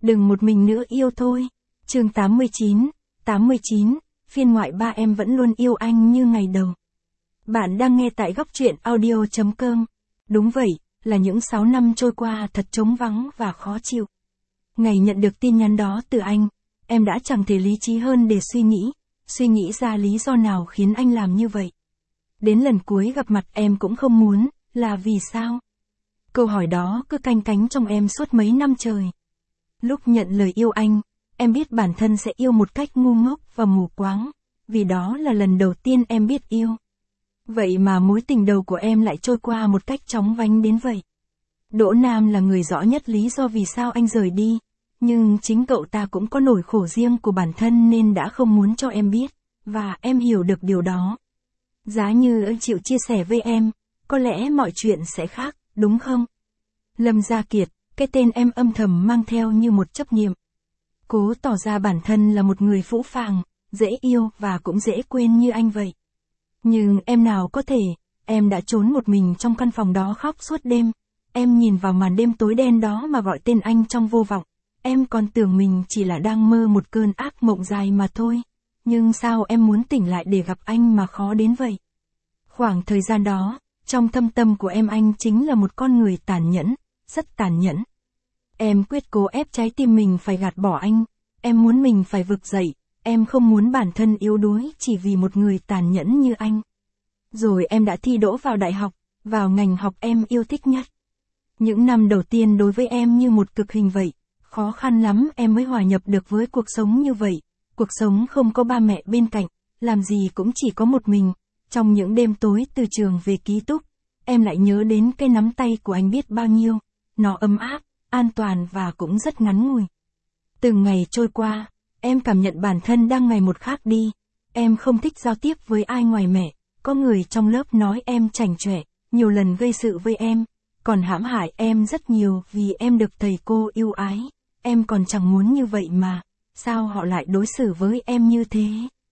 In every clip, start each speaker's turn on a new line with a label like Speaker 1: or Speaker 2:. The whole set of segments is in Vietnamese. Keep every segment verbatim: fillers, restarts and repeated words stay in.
Speaker 1: Đừng một mình nữa yêu thôi. Chương tám mươi chín, tám mươi chín, phiên ngoại ba em vẫn luôn yêu anh như ngày đầu. Bạn đang nghe tại góc truyện audio chấm com. Đúng vậy, là những sáu năm trôi qua thật trống vắng và khó chịu. Ngày nhận được tin nhắn đó từ anh, em đã chẳng thể lý trí hơn để suy nghĩ, suy nghĩ ra lý do nào khiến anh làm như vậy. Đến lần cuối gặp mặt em cũng không muốn, là vì sao? Câu hỏi đó cứ canh cánh trong em suốt mấy năm trời. Lúc nhận lời yêu anh, em biết bản thân sẽ yêu một cách ngu ngốc và mù quáng, vì đó là lần đầu tiên em biết yêu. Vậy mà mối tình đầu của em lại trôi qua một cách chóng vánh đến vậy. Đỗ Nam là người rõ nhất lý do vì sao anh rời đi, nhưng chính cậu ta cũng có nỗi khổ riêng của bản thân nên đã không muốn cho em biết, và em hiểu được điều đó. Giá như anh chịu chia sẻ với em, có lẽ mọi chuyện sẽ khác, đúng không? Lâm Gia Kiệt, cái tên em âm thầm mang theo như một chấp niệm. Cố tỏ ra bản thân là một người phũ phàng, dễ yêu và cũng dễ quên như anh vậy. Nhưng em nào có thể, em đã trốn một mình trong căn phòng đó khóc suốt đêm. Em nhìn vào màn đêm tối đen đó mà gọi tên anh trong vô vọng. Em còn tưởng mình chỉ là đang mơ một cơn ác mộng dài mà thôi. Nhưng sao em muốn tỉnh lại để gặp anh mà khó đến vậy? Khoảng thời gian đó, trong thâm tâm của em anh chính là một con người tàn nhẫn, rất tàn nhẫn. Em quyết cố ép trái tim mình phải gạt bỏ anh. Em muốn mình phải vực dậy. Em không muốn bản thân yếu đuối chỉ vì một người tàn nhẫn như anh. Rồi em đã thi đỗ vào đại học, vào ngành học em yêu thích nhất. Những năm đầu tiên đối với em như một cực hình vậy. Khó khăn lắm em mới hòa nhập được với cuộc sống như vậy. Cuộc sống không có ba mẹ bên cạnh, làm gì cũng chỉ có một mình. Trong những đêm tối từ trường về ký túc, em lại nhớ đến cái nắm tay của anh biết bao nhiêu. Nó ấm áp, an toàn và cũng rất ngắn ngủi. Từng ngày trôi qua, em cảm nhận bản thân đang ngày một khác đi. Em không thích giao tiếp với ai ngoài mẹ. Có người trong lớp nói em chảnh chọe, nhiều lần gây sự với em, còn hãm hại em rất nhiều vì em được thầy cô yêu ái. Em còn chẳng muốn như vậy mà, sao họ lại đối xử với em như thế?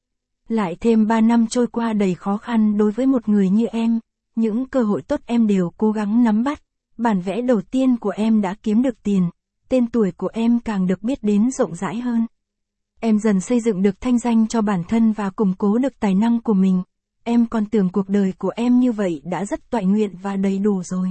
Speaker 1: Lại thêm ba năm trôi qua đầy khó khăn đối với một người như em, những cơ hội tốt em đều cố gắng nắm bắt. Bản vẽ đầu tiên của em đã kiếm được tiền, tên tuổi của em càng được biết đến rộng rãi hơn. Em dần xây dựng được thanh danh cho bản thân và củng cố được tài năng của mình. Em còn tưởng cuộc đời của em như vậy đã rất toại nguyện và đầy đủ rồi.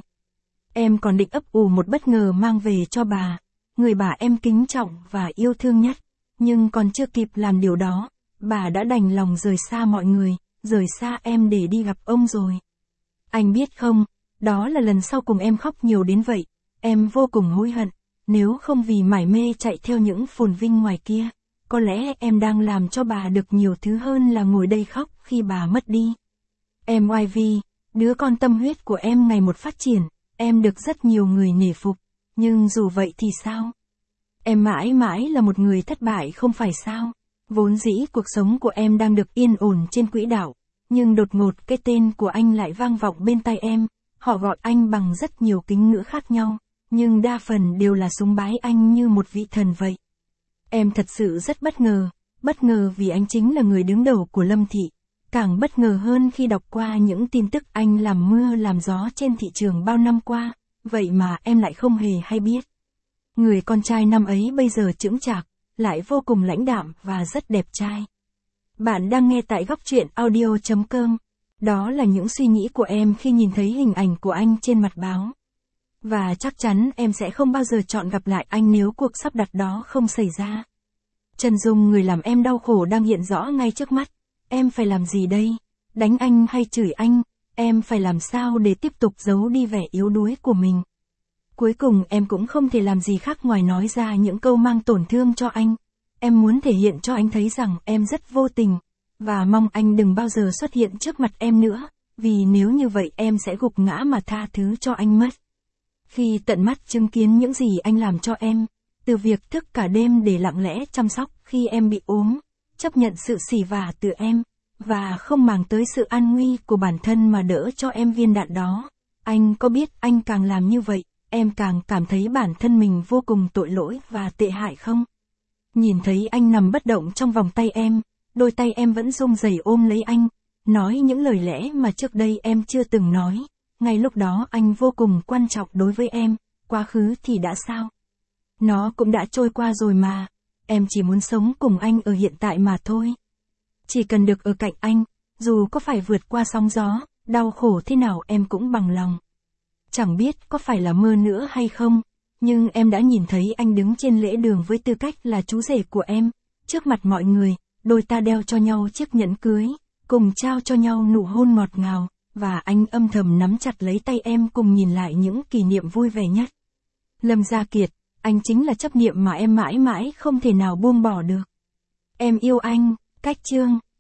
Speaker 1: Em còn định ấp ủ một bất ngờ mang về cho bà, người bà em kính trọng và yêu thương nhất. Nhưng còn chưa kịp làm điều đó, bà đã đành lòng rời xa mọi người, rời xa em để đi gặp ông rồi. Anh biết không, đó là lần sau cùng em khóc nhiều đến vậy. Em vô cùng hối hận, nếu không vì mải mê chạy theo những phồn vinh ngoài kia, có lẽ em đang làm cho bà được nhiều thứ hơn là ngồi đây khóc khi bà mất đi. Em i vê, đứa con tâm huyết của em ngày một phát triển, em được rất nhiều người nể phục, nhưng dù vậy thì sao? Em mãi mãi là một người thất bại không phải sao? Vốn dĩ cuộc sống của em đang được yên ổn trên quỹ đạo, nhưng đột ngột cái tên của anh lại vang vọng bên tai em. Họ gọi anh bằng rất nhiều kính ngữ khác nhau, nhưng đa phần đều là súng bái anh như một vị thần vậy. Em thật sự rất bất ngờ, bất ngờ vì anh chính là người đứng đầu của Lâm Thị. Càng bất ngờ hơn khi đọc qua những tin tức anh làm mưa làm gió trên thị trường bao năm qua, vậy mà em lại không hề hay biết. Người con trai năm ấy bây giờ chững chạc, lại vô cùng lãnh đạm và rất đẹp trai. Bạn đang nghe tại góc truyện audio chấm com. Đó là những suy nghĩ của em khi nhìn thấy hình ảnh của anh trên mặt báo. Và chắc chắn em sẽ không bao giờ chọn gặp lại anh nếu cuộc sắp đặt đó không xảy ra. Chân dung người làm em đau khổ đang hiện rõ ngay trước mắt. Em phải làm gì đây? Đánh anh hay chửi anh? Em phải làm sao để tiếp tục giấu đi vẻ yếu đuối của mình? Cuối cùng em cũng không thể làm gì khác ngoài nói ra những câu mang tổn thương cho anh. Em muốn thể hiện cho anh thấy rằng em rất vô tình. Và mong anh đừng bao giờ xuất hiện trước mặt em nữa, vì nếu như vậy em sẽ gục ngã mà tha thứ cho anh mất. Khi tận mắt chứng kiến những gì anh làm cho em, từ việc thức cả đêm để lặng lẽ chăm sóc khi em bị ốm, chấp nhận sự xỉ vả từ em, và không màng tới sự an nguy của bản thân mà đỡ cho em viên đạn đó. Anh có biết anh càng làm như vậy, em càng cảm thấy bản thân mình vô cùng tội lỗi và tệ hại không? Nhìn thấy anh nằm bất động trong vòng tay em, đôi tay em vẫn run rẩy ôm lấy anh, nói những lời lẽ mà trước đây em chưa từng nói. Ngay lúc đó anh vô cùng quan trọng đối với em, quá khứ thì đã sao? Nó cũng đã trôi qua rồi mà. Em chỉ muốn sống cùng anh ở hiện tại mà thôi. Chỉ cần được ở cạnh anh, dù có phải vượt qua sóng gió, đau khổ thế nào em cũng bằng lòng. Chẳng biết có phải là mơ nữa hay không, nhưng em đã nhìn thấy anh đứng trên lễ đường với tư cách là chú rể của em, trước mặt mọi người, đôi ta đeo cho nhau chiếc nhẫn cưới, cùng trao cho nhau nụ hôn ngọt ngào, và anh âm thầm nắm chặt lấy tay em cùng nhìn lại những kỷ niệm vui vẻ nhất. Lâm Gia Kiệt, anh chính là chấp niệm mà em mãi mãi không thể nào buông bỏ được. Em yêu anh, Cách Chương.